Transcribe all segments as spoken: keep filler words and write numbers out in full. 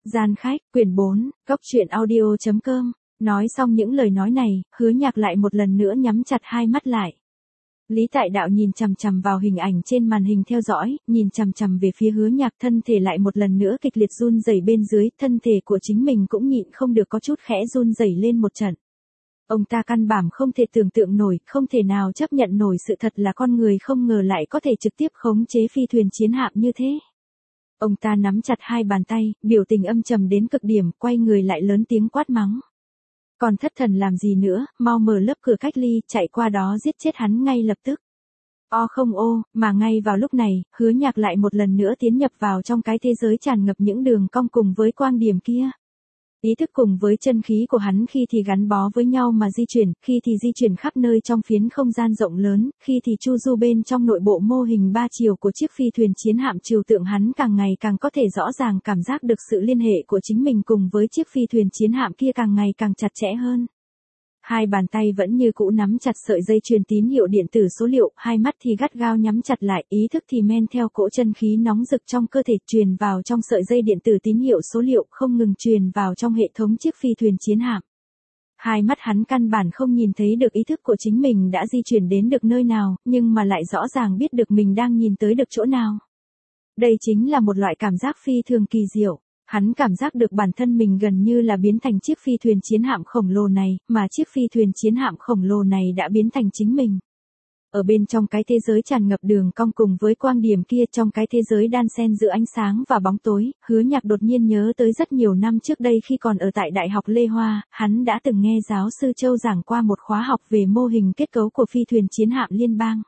Gian khách, quyển bốn, cốc truyện audio chấm com. Nói xong những lời nói này, Hứa Nhạc lại một lần nữa nhắm chặt hai mắt lại. Lý Tại Đạo nhìn chằm chằm vào hình ảnh trên màn hình theo dõi, nhìn chằm chằm về phía Hứa Nhạc, thân thể lại một lần nữa kịch liệt run rẩy bên dưới, thân thể của chính mình cũng nhịn không được có chút khẽ run rẩy lên một trận. Ông ta căn bản không thể tưởng tượng nổi, không thể nào chấp nhận nổi sự thật là con người không ngờ lại có thể trực tiếp khống chế phi thuyền chiến hạm như thế. Ông ta nắm chặt hai bàn tay, biểu tình âm trầm đến cực điểm, quay người lại lớn tiếng quát mắng. Còn thất thần làm gì nữa, mau mở lớp cửa cách ly, chạy qua đó giết chết hắn ngay lập tức. O không ô, mà ngay vào lúc này, Hứa Nhạc lại một lần nữa tiến nhập vào trong cái thế giới tràn ngập những đường cong cùng với quang điểm kia. Ý thức cùng với chân khí của hắn khi thì gắn bó với nhau mà di chuyển, khi thì di chuyển khắp nơi trong phiến không gian rộng lớn, khi thì chu du bên trong nội bộ mô hình ba chiều của chiếc phi thuyền chiến hạm trừu tượng, hắn càng ngày càng có thể rõ ràng cảm giác được sự liên hệ của chính mình cùng với chiếc phi thuyền chiến hạm kia càng ngày càng chặt chẽ hơn. Hai bàn tay vẫn như cũ nắm chặt sợi dây truyền tín hiệu điện tử số liệu, hai mắt thì gắt gao nhắm chặt lại, ý thức thì men theo cỗ chân khí nóng rực trong cơ thể truyền vào trong sợi dây điện tử tín hiệu số liệu, không ngừng truyền vào trong hệ thống chiếc phi thuyền chiến hạm. Hai mắt hắn căn bản không nhìn thấy được ý thức của chính mình đã di chuyển đến được nơi nào, nhưng mà lại rõ ràng biết được mình đang nhìn tới được chỗ nào. Đây chính là một loại cảm giác phi thường kỳ diệu. Hắn cảm giác được bản thân mình gần như là biến thành chiếc phi thuyền chiến hạm khổng lồ này, mà chiếc phi thuyền chiến hạm khổng lồ này đã biến thành chính mình. Ở bên trong cái thế giới tràn ngập đường cong cùng với quang điểm kia, trong cái thế giới đan xen giữa ánh sáng và bóng tối, Hứa Nhạc đột nhiên nhớ tới rất nhiều năm trước đây khi còn ở tại Đại học Lê Hoa, hắn đã từng nghe giáo sư Châu giảng qua một khóa học về mô hình kết cấu của phi thuyền chiến hạm liên bang.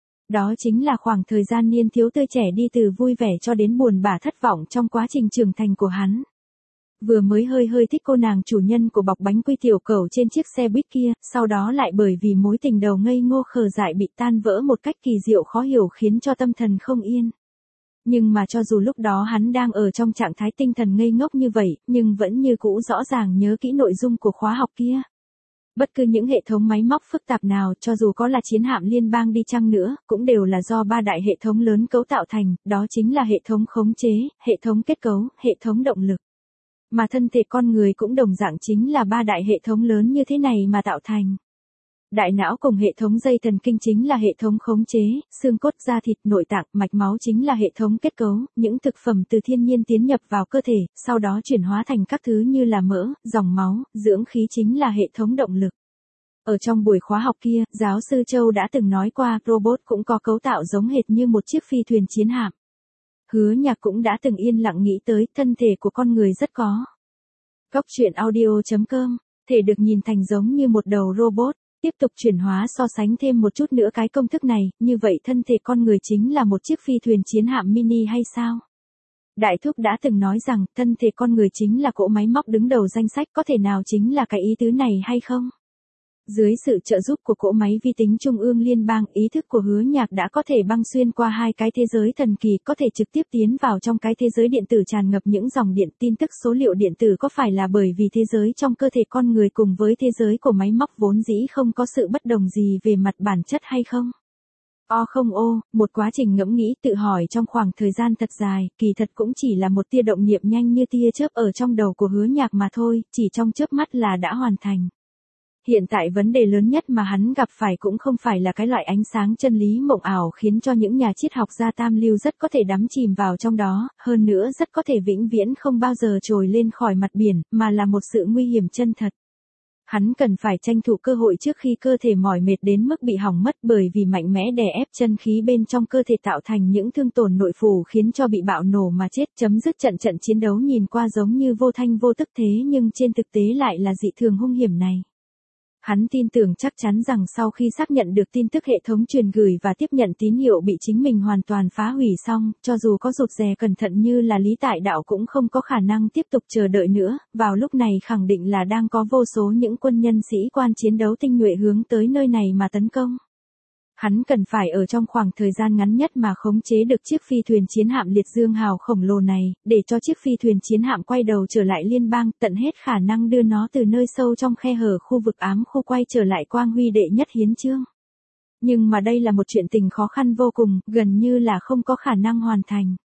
Đó chính là khoảng thời gian niên thiếu tươi trẻ đi từ vui vẻ cho đến buồn bã thất vọng trong quá trình trưởng thành của hắn. Vừa mới hơi hơi thích cô nàng chủ nhân của bọc bánh quy tiểu cẩu trên chiếc xe buýt kia, sau đó lại bởi vì mối tình đầu ngây ngô khờ dại bị tan vỡ một cách kỳ diệu khó hiểu khiến cho tâm thần không yên. Nhưng mà cho dù lúc đó hắn đang ở trong trạng thái tinh thần ngây ngốc như vậy, nhưng vẫn như cũ rõ ràng nhớ kỹ nội dung của khóa học kia. Bất cứ những hệ thống máy móc phức tạp nào, cho dù có là chiến hạm liên bang đi chăng nữa, cũng đều là do ba đại hệ thống lớn cấu tạo thành, đó chính là hệ thống khống chế, hệ thống kết cấu, hệ thống động lực. Mà thân thể con người cũng đồng dạng chính là ba đại hệ thống lớn như thế này mà tạo thành. Đại não cùng hệ thống dây thần kinh chính là hệ thống khống chế, xương cốt, da thịt, nội tạng, mạch máu chính là hệ thống kết cấu, những thực phẩm từ thiên nhiên tiến nhập vào cơ thể, sau đó chuyển hóa thành các thứ như là mỡ, dòng máu, dưỡng khí chính là hệ thống động lực. Ở trong buổi khóa học kia, giáo sư Châu đã từng nói qua, robot cũng có cấu tạo giống hệt như một chiếc phi thuyền chiến hạm. Hứa Nhạc cũng đã từng yên lặng nghĩ tới, thân thể của con người rất có. Cốc truyện audio chấm com, thể được nhìn thành giống như một đầu robot. Tiếp tục chuyển hóa so sánh thêm một chút nữa cái công thức này, như vậy thân thể con người chính là một chiếc phi thuyền chiến hạm mini hay sao? Đại thúc đã từng nói rằng, thân thể con người chính là cỗ máy móc đứng đầu danh sách, có thể nào chính là cái ý tứ này hay không? Dưới sự trợ giúp của cỗ máy vi tính trung ương liên bang, ý thức của Hứa Nhạc đã có thể băng xuyên qua hai cái thế giới thần kỳ, có thể trực tiếp tiến vào trong cái thế giới điện tử tràn ngập những dòng điện, tin tức, số liệu điện tử. Có phải là bởi vì thế giới trong cơ thể con người cùng với thế giới của máy móc vốn dĩ không có sự bất đồng gì về mặt bản chất hay không? O không ô, một quá trình ngẫm nghĩ tự hỏi trong khoảng thời gian thật dài, kỳ thật cũng chỉ là một tia động niệm nhanh như tia chớp ở trong đầu của Hứa Nhạc mà thôi, chỉ trong chớp mắt là đã hoàn thành. Hiện tại vấn đề lớn nhất mà hắn gặp phải cũng không phải là cái loại ánh sáng chân lý mộng ảo khiến cho những nhà triết học gia tam lưu rất có thể đắm chìm vào trong đó, hơn nữa rất có thể vĩnh viễn không bao giờ trồi lên khỏi mặt biển, mà là một sự nguy hiểm chân thật. Hắn cần phải tranh thủ cơ hội trước khi cơ thể mỏi mệt đến mức bị hỏng mất, bởi vì mạnh mẽ đè ép chân khí bên trong cơ thể tạo thành những thương tổn nội phủ khiến cho bị bạo nổ mà chết. Chấm dứt trận trận chiến đấu nhìn qua giống như vô thanh vô tức thế nhưng trên thực tế lại là dị thường hung hiểm này. Hắn tin tưởng chắc chắn rằng sau khi xác nhận được tin tức hệ thống truyền gửi và tiếp nhận tín hiệu bị chính mình hoàn toàn phá hủy xong, cho dù có rụt rè cẩn thận như là Lý Tại Đạo cũng không có khả năng tiếp tục chờ đợi nữa, vào lúc này khẳng định là đang có vô số những quân nhân sĩ quan chiến đấu tinh nhuệ hướng tới nơi này mà tấn công. Hắn cần phải ở trong khoảng thời gian ngắn nhất mà khống chế được chiếc phi thuyền chiến hạm liệt dương hào khổng lồ này, để cho chiếc phi thuyền chiến hạm quay đầu trở lại liên bang, tận hết khả năng đưa nó từ nơi sâu trong khe hở khu vực ám khu quay trở lại quang huy đệ nhất hiến chương. Nhưng mà đây là một chuyện tình khó khăn vô cùng, gần như là không có khả năng hoàn thành.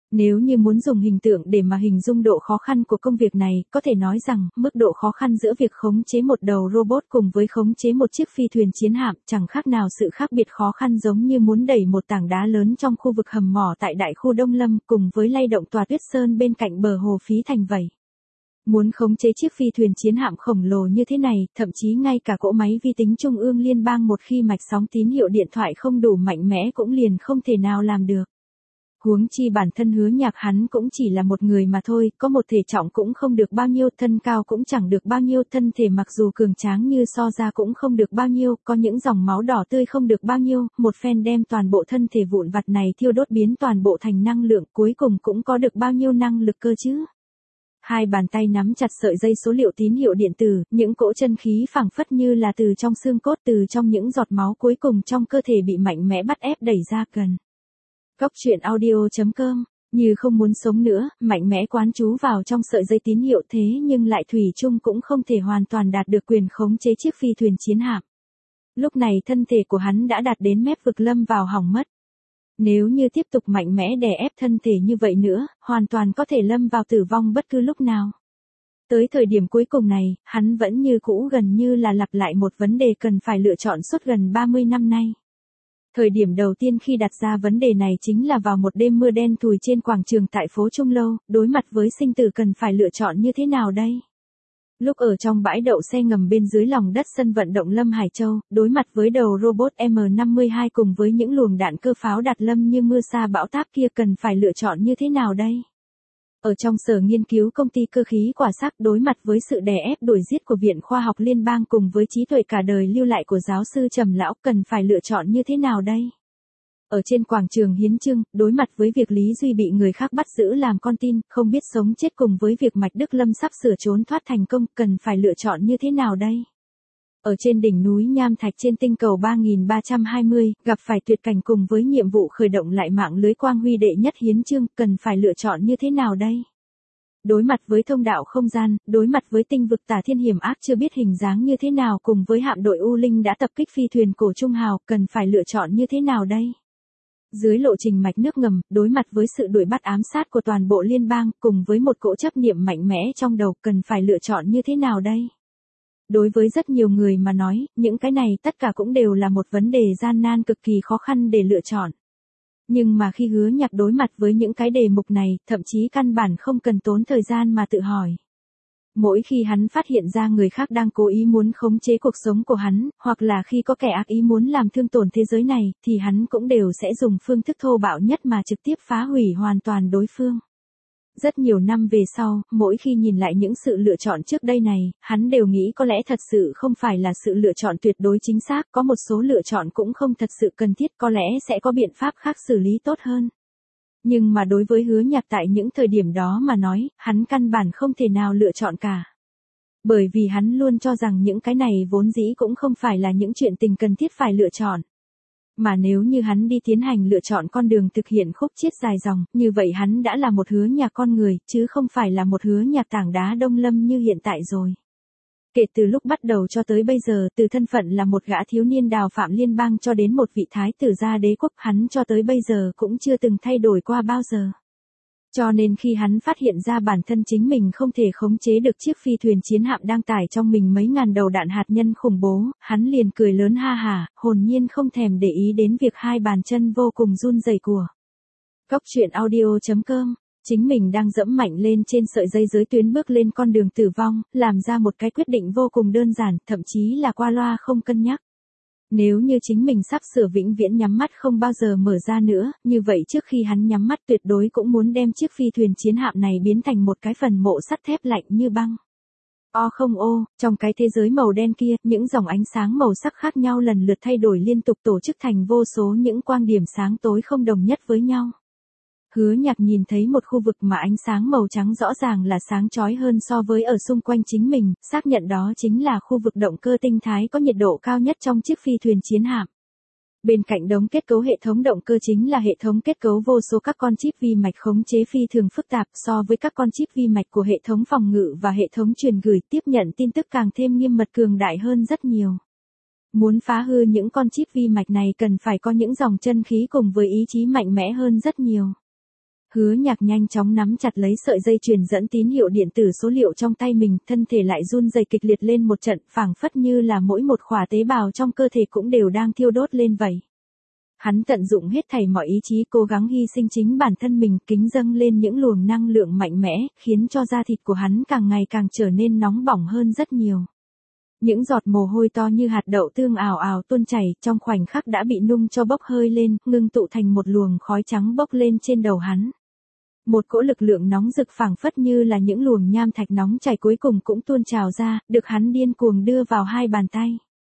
Nếu như muốn dùng hình tượng để mà hình dung độ khó khăn của công việc này, có thể nói rằng, mức độ khó khăn giữa việc khống chế một đầu robot cùng với khống chế một chiếc phi thuyền chiến hạm chẳng khác nào sự khác biệt khó khăn giống như muốn đẩy một tảng đá lớn trong khu vực hầm mỏ tại đại khu Đông Lâm cùng với lay động tòa tuyết sơn bên cạnh bờ hồ Phí Thành vậy. Muốn khống chế chiếc phi thuyền chiến hạm khổng lồ như thế này, thậm chí ngay cả cỗ máy vi tính trung ương liên bang một khi mạch sóng tín hiệu điện thoại không đủ mạnh mẽ cũng liền không thể nào làm được. Huống chi bản thân Hứa Nhạc hắn cũng chỉ là một người mà thôi, có một thể trọng cũng không được bao nhiêu, thân cao cũng chẳng được bao nhiêu, thân thể mặc dù cường tráng như so ra cũng không được bao nhiêu, có những dòng máu đỏ tươi không được bao nhiêu, một phen đem toàn bộ thân thể vụn vặt này thiêu đốt biến toàn bộ thành năng lượng, cuối cùng cũng có được bao nhiêu năng lực cơ chứ. Hai bàn tay nắm chặt sợi dây số liệu tín hiệu điện tử, những cỗ chân khí phảng phất như là từ trong xương cốt, từ trong những giọt máu cuối cùng trong cơ thể bị mạnh mẽ bắt ép đẩy ra gần. Góc truyện audio chấm com, như không muốn sống nữa, mạnh mẽ quán trú vào trong sợi dây tín hiệu thế nhưng lại thủy chung cũng không thể hoàn toàn đạt được quyền khống chế chiếc phi thuyền chiến hạm. Lúc này thân thể của hắn đã đạt đến mép vực lâm vào hỏng mất. Nếu như tiếp tục mạnh mẽ đè ép thân thể như vậy nữa, hoàn toàn có thể lâm vào tử vong bất cứ lúc nào. Tới thời điểm cuối cùng này, hắn vẫn như cũ gần như là lặp lại một vấn đề cần phải lựa chọn suốt gần ba mươi năm nay. Thời điểm đầu tiên khi đặt ra vấn đề này chính là vào một đêm mưa đen thùi trên quảng trường tại phố Trung Lâu, đối mặt với sinh tử cần phải lựa chọn như thế nào đây? Lúc ở trong bãi đậu xe ngầm bên dưới lòng đất sân vận động Lâm Hải Châu, đối mặt với đầu robot M năm mươi hai cùng với những luồng đạn cơ pháo đặt lâm như mưa sa bão táp kia cần phải lựa chọn như thế nào đây? Ở trong sở nghiên cứu công ty cơ khí quả sắc đối mặt với sự đè ép đuổi giết của Viện Khoa học Liên bang cùng với trí tuệ cả đời lưu lại của giáo sư Trầm Lão cần phải lựa chọn như thế nào đây? Ở trên quảng trường Hiến Trưng, đối mặt với việc Lý Duy bị người khác bắt giữ làm con tin, không biết sống chết cùng với việc Mạch Đức Lâm sắp sửa trốn thoát thành công, cần phải lựa chọn như thế nào đây? Ở trên đỉnh núi Nham Thạch trên tinh cầu ba nghìn ba trăm hai mươi, gặp phải tuyệt cảnh cùng với nhiệm vụ khởi động lại mạng lưới quang huy đệ nhất Hiến Chương, cần phải lựa chọn như thế nào đây? Đối mặt với thông đạo không gian, đối mặt với tinh vực tà thiên hiểm ác chưa biết hình dáng như thế nào cùng với hạm đội U Linh đã tập kích phi thuyền cổ Trung Hào, cần phải lựa chọn như thế nào đây? Dưới lộ trình mạch nước ngầm, đối mặt với sự đuổi bắt ám sát của toàn bộ liên bang, cùng với một cỗ chấp niệm mạnh mẽ trong đầu, cần phải lựa chọn như thế nào đây? Đối với rất nhiều người mà nói, những cái này tất cả cũng đều là một vấn đề gian nan cực kỳ khó khăn để lựa chọn. Nhưng mà khi Hứa Nhạc đối mặt với những cái đề mục này, thậm chí căn bản không cần tốn thời gian mà tự hỏi. Mỗi khi hắn phát hiện ra người khác đang cố ý muốn khống chế cuộc sống của hắn, hoặc là khi có kẻ ác ý muốn làm thương tổn thế giới này, thì hắn cũng đều sẽ dùng phương thức thô bạo nhất mà trực tiếp phá hủy hoàn toàn đối phương. Rất nhiều năm về sau, mỗi khi nhìn lại những sự lựa chọn trước đây này, hắn đều nghĩ có lẽ thật sự không phải là sự lựa chọn tuyệt đối chính xác, có một số lựa chọn cũng không thật sự cần thiết, có lẽ sẽ có biện pháp khác xử lý tốt hơn. Nhưng mà đối với Hứa Nhạc tại những thời điểm đó mà nói, hắn căn bản không thể nào lựa chọn cả. Bởi vì hắn luôn cho rằng những cái này vốn dĩ cũng không phải là những chuyện tình cần thiết phải lựa chọn. Mà nếu như hắn đi tiến hành lựa chọn con đường thực hiện khúc chiết dài dòng, như vậy hắn đã là một Hứa Nhạc con người, chứ không phải là một Hứa Nhạc tảng đá Đông Lâm như hiện tại rồi. Kể từ lúc bắt đầu cho tới bây giờ, từ thân phận là một gã thiếu niên đào phạm liên bang cho đến một vị thái tử gia đế quốc, hắn cho tới bây giờ cũng chưa từng thay đổi qua bao giờ. Cho nên khi hắn phát hiện ra bản thân chính mình không thể khống chế được chiếc phi thuyền chiến hạm đang tải trong mình mấy ngàn đầu đạn hạt nhân khủng bố, hắn liền cười lớn ha hả, hồn nhiên không thèm để ý đến việc hai bàn chân vô cùng run rẩy của. Góc truyện audio chấm com, chính mình đang dẫm mạnh lên trên sợi dây giới tuyến bước lên con đường tử vong, làm ra một cái quyết định vô cùng đơn giản, thậm chí là qua loa không cân nhắc. Nếu như chính mình sắp sửa vĩnh viễn nhắm mắt không bao giờ mở ra nữa, như vậy trước khi hắn nhắm mắt tuyệt đối cũng muốn đem chiếc phi thuyền chiến hạm này biến thành một cái phần mộ sắt thép lạnh như băng. O không ô, trong cái thế giới màu đen kia, những dòng ánh sáng màu sắc khác nhau lần lượt thay đổi liên tục tổ chức thành vô số những quang điểm sáng tối không đồng nhất với nhau. Hứa Nhạc nhìn thấy một khu vực mà ánh sáng màu trắng rõ ràng là sáng chói hơn so với ở xung quanh chính mình, xác nhận đó chính là khu vực động cơ tinh thái có nhiệt độ cao nhất trong chiếc phi thuyền chiến hạm. Bên cạnh đống kết cấu hệ thống động cơ chính là hệ thống kết cấu vô số các con chip vi mạch khống chế phi thường phức tạp so với các con chip vi mạch của hệ thống phòng ngự và hệ thống truyền gửi tiếp nhận tin tức càng thêm nghiêm mật cường đại hơn rất nhiều. Muốn phá hư những con chip vi mạch này cần phải có những dòng chân khí cùng với ý chí mạnh mẽ hơn rất nhiều. Hứa Nhạc nhanh chóng nắm chặt lấy sợi dây truyền dẫn tín hiệu điện tử số liệu trong tay mình, thân thể lại run rẩy kịch liệt lên một trận, phảng phất như là mỗi một khỏa tế bào trong cơ thể cũng đều đang thiêu đốt lên vậy. Hắn tận dụng hết thảy mọi ý chí, cố gắng hy sinh chính bản thân mình, kính dâng lên những luồng năng lượng mạnh mẽ, khiến cho da thịt của hắn càng ngày càng trở nên nóng bỏng hơn rất nhiều. Những giọt mồ hôi to như hạt đậu tương ào ào tuôn chảy, trong khoảnh khắc đã bị nung cho bốc hơi lên, ngưng tụ thành một luồng khói trắng bốc lên trên đầu hắn. Một cỗ lực lượng nóng rực phảng phất như là những luồng nham thạch nóng chảy cuối cùng cũng tuôn trào ra, được hắn điên cuồng đưa vào hai bàn tay.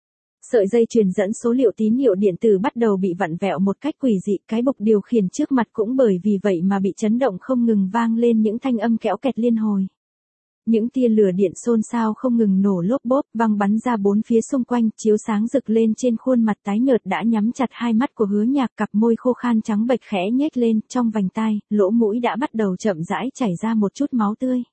Sợi dây truyền dẫn số liệu tín hiệu điện tử bắt đầu bị vặn vẹo một cách quỷ dị, cái bục điều khiển trước mặt cũng bởi vì vậy mà bị chấn động, không ngừng vang lên những thanh âm kéo kẹt liên hồi. Những tia lửa điện xôn xao không ngừng nổ lốp bốp, văng bắn ra bốn phía xung quanh, chiếu sáng rực lên trên khuôn mặt tái nhợt đã nhắm chặt hai mắt của Hứa Nhạc, cặp môi khô khan trắng bệch khẽ nhếch lên, trong vành tai, lỗ mũi đã bắt đầu chậm rãi chảy ra một chút máu tươi.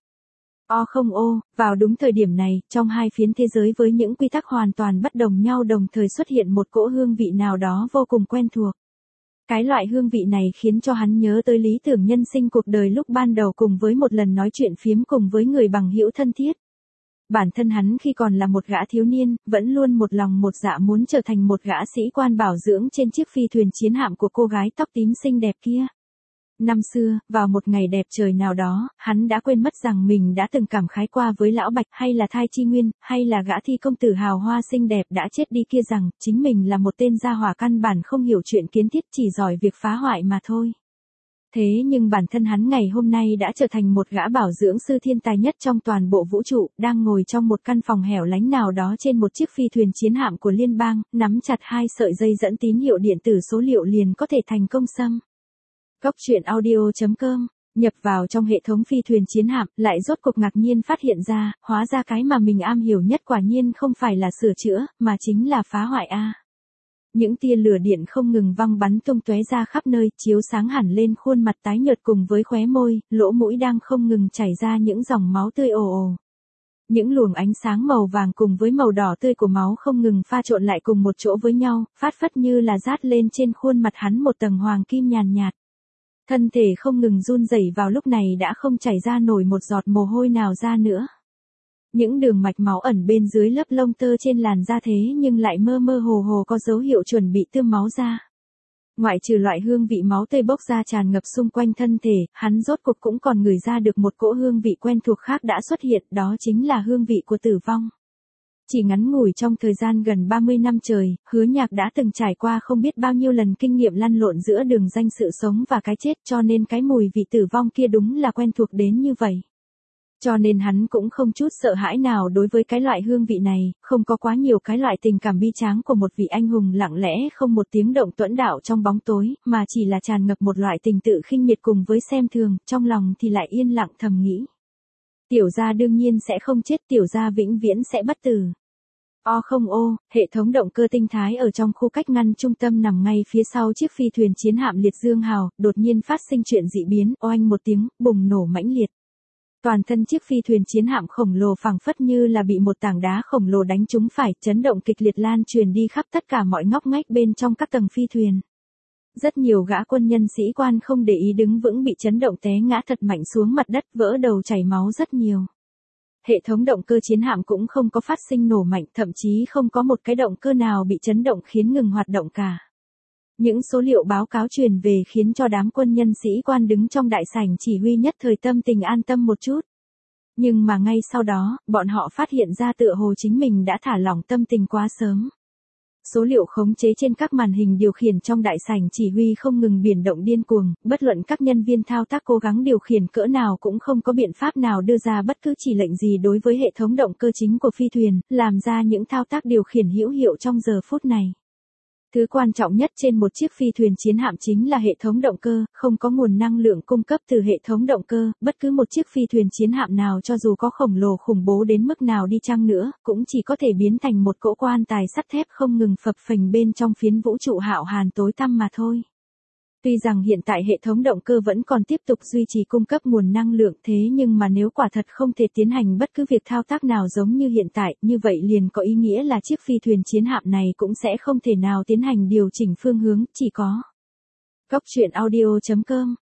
O không ô, vào đúng thời điểm này, trong hai phiến thế giới với những quy tắc hoàn toàn bất đồng nhau đồng thời xuất hiện một cỗ hương vị nào đó vô cùng quen thuộc. Cái loại hương vị này khiến cho hắn nhớ tới lý tưởng nhân sinh cuộc đời lúc ban đầu cùng với một lần nói chuyện phiếm cùng với người bằng hữu thân thiết. Bản thân hắn khi còn là một gã thiếu niên, vẫn luôn một lòng một dạ muốn trở thành một gã sĩ quan bảo dưỡng trên chiếc phi thuyền chiến hạm của cô gái tóc tím xinh đẹp kia. Năm xưa, vào một ngày đẹp trời nào đó, hắn đã quên mất rằng mình đã từng cảm khái qua với lão Bạch, hay là Thai Chi Nguyên, hay là gã thi công tử hào hoa xinh đẹp đã chết đi kia, rằng chính mình là một tên gia hỏa căn bản không hiểu chuyện kiến thiết, chỉ giỏi việc phá hoại mà thôi. Thế nhưng bản thân hắn ngày hôm nay đã trở thành một gã bảo dưỡng sư thiên tài nhất trong toàn bộ vũ trụ, đang ngồi trong một căn phòng hẻo lánh nào đó trên một chiếc phi thuyền chiến hạm của liên bang, nắm chặt hai sợi dây dẫn tín hiệu điện tử số liệu liền có thể thành công xâm. Cốc truyện audio chấm com, nhập vào trong hệ thống phi thuyền chiến hạm, lại rốt cục ngạc nhiên phát hiện ra, hóa ra cái mà mình am hiểu nhất quả nhiên không phải là sửa chữa, mà chính là phá hoại a. Những tia lửa điện không ngừng văng bắn tung tóe ra khắp nơi, chiếu sáng hẳn lên khuôn mặt tái nhợt cùng với khóe môi, lỗ mũi đang không ngừng chảy ra những dòng máu tươi ồ ồ. Những luồng ánh sáng màu vàng cùng với màu đỏ tươi của máu không ngừng pha trộn lại cùng một chỗ với nhau, phát phất như là rát lên trên khuôn mặt hắn một tầng hoàng kim nhàn nhạt. Thân thể không ngừng run rẩy vào lúc này đã không chảy ra nổi một giọt mồ hôi nào ra nữa. Những đường mạch máu ẩn bên dưới lớp lông tơ trên làn da thế nhưng lại mơ mơ hồ hồ có dấu hiệu chuẩn bị tươm máu ra. Ngoại trừ loại hương vị máu tươi bốc ra tràn ngập xung quanh thân thể, hắn rốt cuộc cũng còn ngửi ra được một cỗ hương vị quen thuộc khác đã xuất hiện, đó chính là hương vị của tử vong. Chỉ ngắn ngủi trong thời gian gần ba mươi năm trời, Hứa Nhạc đã từng trải qua không biết bao nhiêu lần kinh nghiệm lăn lộn giữa đường ranh sự sống và cái chết, cho nên cái mùi vị tử vong kia đúng là quen thuộc đến như vậy. Cho nên hắn cũng không chút sợ hãi nào đối với cái loại hương vị này, không có quá nhiều cái loại tình cảm bi tráng của một vị anh hùng lặng lẽ không một tiếng động tuẫn đạo trong bóng tối, mà chỉ là tràn ngập một loại tình tự khinh miệt cùng với xem thường, trong lòng thì lại yên lặng thầm nghĩ. Tiểu gia đương nhiên sẽ không chết, tiểu gia vĩnh viễn sẽ bất tử. O không ô, hệ thống động cơ tinh thái ở trong khu cách ngăn trung tâm nằm ngay phía sau chiếc phi thuyền chiến hạm Liệt Dương Hào, đột nhiên phát sinh chuyện dị biến, oanh một tiếng, bùng nổ mãnh liệt. Toàn thân chiếc phi thuyền chiến hạm khổng lồ phảng phất như là bị một tảng đá khổng lồ đánh trúng phải, chấn động kịch liệt lan truyền đi khắp tất cả mọi ngóc ngách bên trong các tầng phi thuyền. Rất nhiều gã quân nhân sĩ quan không để ý đứng vững bị chấn động té ngã thật mạnh xuống mặt đất, vỡ đầu chảy máu rất nhiều. Hệ thống động cơ chiến hạm cũng không có phát sinh nổ mạnh, thậm chí không có một cái động cơ nào bị chấn động khiến ngừng hoạt động cả. Những số liệu báo cáo truyền về khiến cho đám quân nhân sĩ quan đứng trong đại sảnh chỉ huy nhất thời tâm tình an tâm một chút. Nhưng mà ngay sau đó, bọn họ phát hiện ra tựa hồ chính mình đã thả lỏng tâm tình quá sớm. Số liệu khống chế trên các màn hình điều khiển trong đại sảnh chỉ huy không ngừng biến động điên cuồng, bất luận các nhân viên thao tác cố gắng điều khiển cỡ nào cũng không có biện pháp nào đưa ra bất cứ chỉ lệnh gì đối với hệ thống động cơ chính của phi thuyền, làm ra những thao tác điều khiển hữu hiệu trong giờ phút này. Thứ quan trọng nhất trên một chiếc phi thuyền chiến hạm chính là hệ thống động cơ, không có nguồn năng lượng cung cấp từ hệ thống động cơ, bất cứ một chiếc phi thuyền chiến hạm nào cho dù có khổng lồ khủng bố đến mức nào đi chăng nữa, cũng chỉ có thể biến thành một cỗ quan tài sắt thép không ngừng phập phình bên trong phiến vũ trụ hạo hàn tối tăm mà thôi. Tuy rằng hiện tại hệ thống động cơ vẫn còn tiếp tục duy trì cung cấp nguồn năng lượng, thế nhưng mà nếu quả thật không thể tiến hành bất cứ việc thao tác nào giống như hiện tại, như vậy liền có ý nghĩa là chiếc phi thuyền chiến hạm này cũng sẽ không thể nào tiến hành điều chỉnh phương hướng, chỉ có. Cốc truyện audio chấm com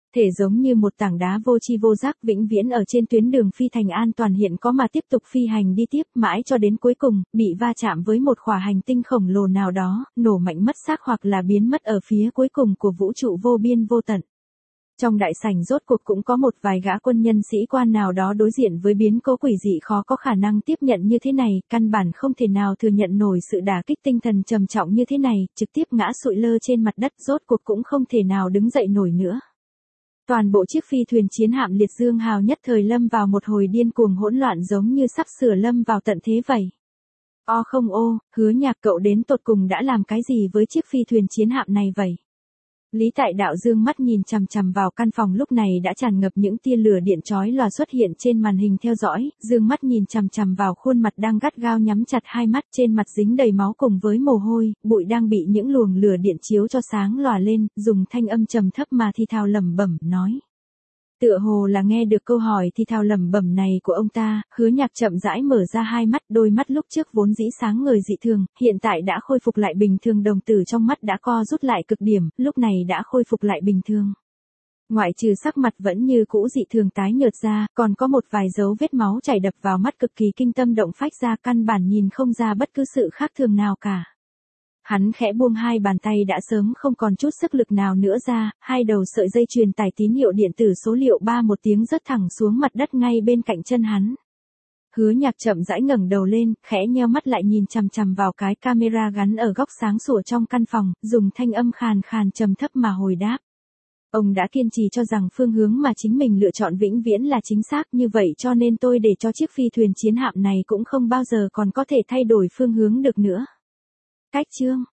Thể giống như một tảng đá vô tri vô giác vĩnh viễn ở trên tuyến đường phi thành an toàn hiện có mà tiếp tục phi hành đi tiếp mãi cho đến cuối cùng, bị va chạm với một khỏa hành tinh khổng lồ nào đó, nổ mạnh mất xác hoặc là biến mất ở phía cuối cùng của vũ trụ vô biên vô tận. Trong đại sảnh rốt cuộc cũng có một vài gã quân nhân sĩ quan nào đó đối diện với biến cố quỷ dị khó có khả năng tiếp nhận như thế này, căn bản không thể nào thừa nhận nổi sự đả kích tinh thần trầm trọng như thế này, trực tiếp ngã sụi lơ trên mặt đất, rốt cuộc cũng không thể nào đứng dậy nổi nữa. Toàn bộ chiếc phi thuyền chiến hạm Liệt Dương Hào nhất thời lâm vào một hồi điên cuồng hỗn loạn giống như sắp sửa lâm vào tận thế vậy. O không ô, Hứa Nhạc cậu đến tột cùng đã làm cái gì với chiếc phi thuyền chiến hạm này vậy? Lý Tại Đạo dương mắt nhìn chằm chằm vào căn phòng lúc này đã tràn ngập những tia lửa điện chói lòa xuất hiện trên màn hình theo dõi, dương mắt nhìn chằm chằm vào khuôn mặt đang gắt gao nhắm chặt hai mắt, trên mặt dính đầy máu cùng với mồ hôi, bụi đang bị những luồng lửa điện chiếu cho sáng lòa lên, dùng thanh âm trầm thấp mà thi thào lẩm bẩm nói. Tựa hồ là nghe được câu hỏi thì thào lẩm bẩm này của ông ta, Hứa Nhạc chậm rãi mở ra hai mắt, đôi mắt lúc trước vốn dĩ sáng ngời dị thường, hiện tại đã khôi phục lại bình thường, đồng tử trong mắt đã co rút lại cực điểm, lúc này đã khôi phục lại bình thường. Ngoại trừ sắc mặt vẫn như cũ dị thường tái nhợt ra, còn có một vài dấu vết máu chảy đập vào mắt cực kỳ kinh tâm động phách ra, căn bản nhìn không ra bất cứ sự khác thường nào cả. Hắn khẽ buông hai bàn tay đã sớm không còn chút sức lực nào nữa ra, hai đầu sợi dây truyền tải tín hiệu điện tử số liệu ba một tiếng rớt thẳng xuống mặt đất ngay bên cạnh chân hắn. Hứa Nhạc chậm rãi ngẩng đầu lên, khẽ nheo mắt lại nhìn chằm chằm vào cái camera gắn ở góc sáng sủa trong căn phòng, dùng thanh âm khàn khàn trầm thấp mà hồi đáp. Ông đã kiên trì cho rằng phương hướng mà chính mình lựa chọn vĩnh viễn là chính xác, như vậy cho nên tôi để cho chiếc phi thuyền chiến hạm này cũng không bao giờ còn có thể thay đổi phương hướng được nữa. Cách chương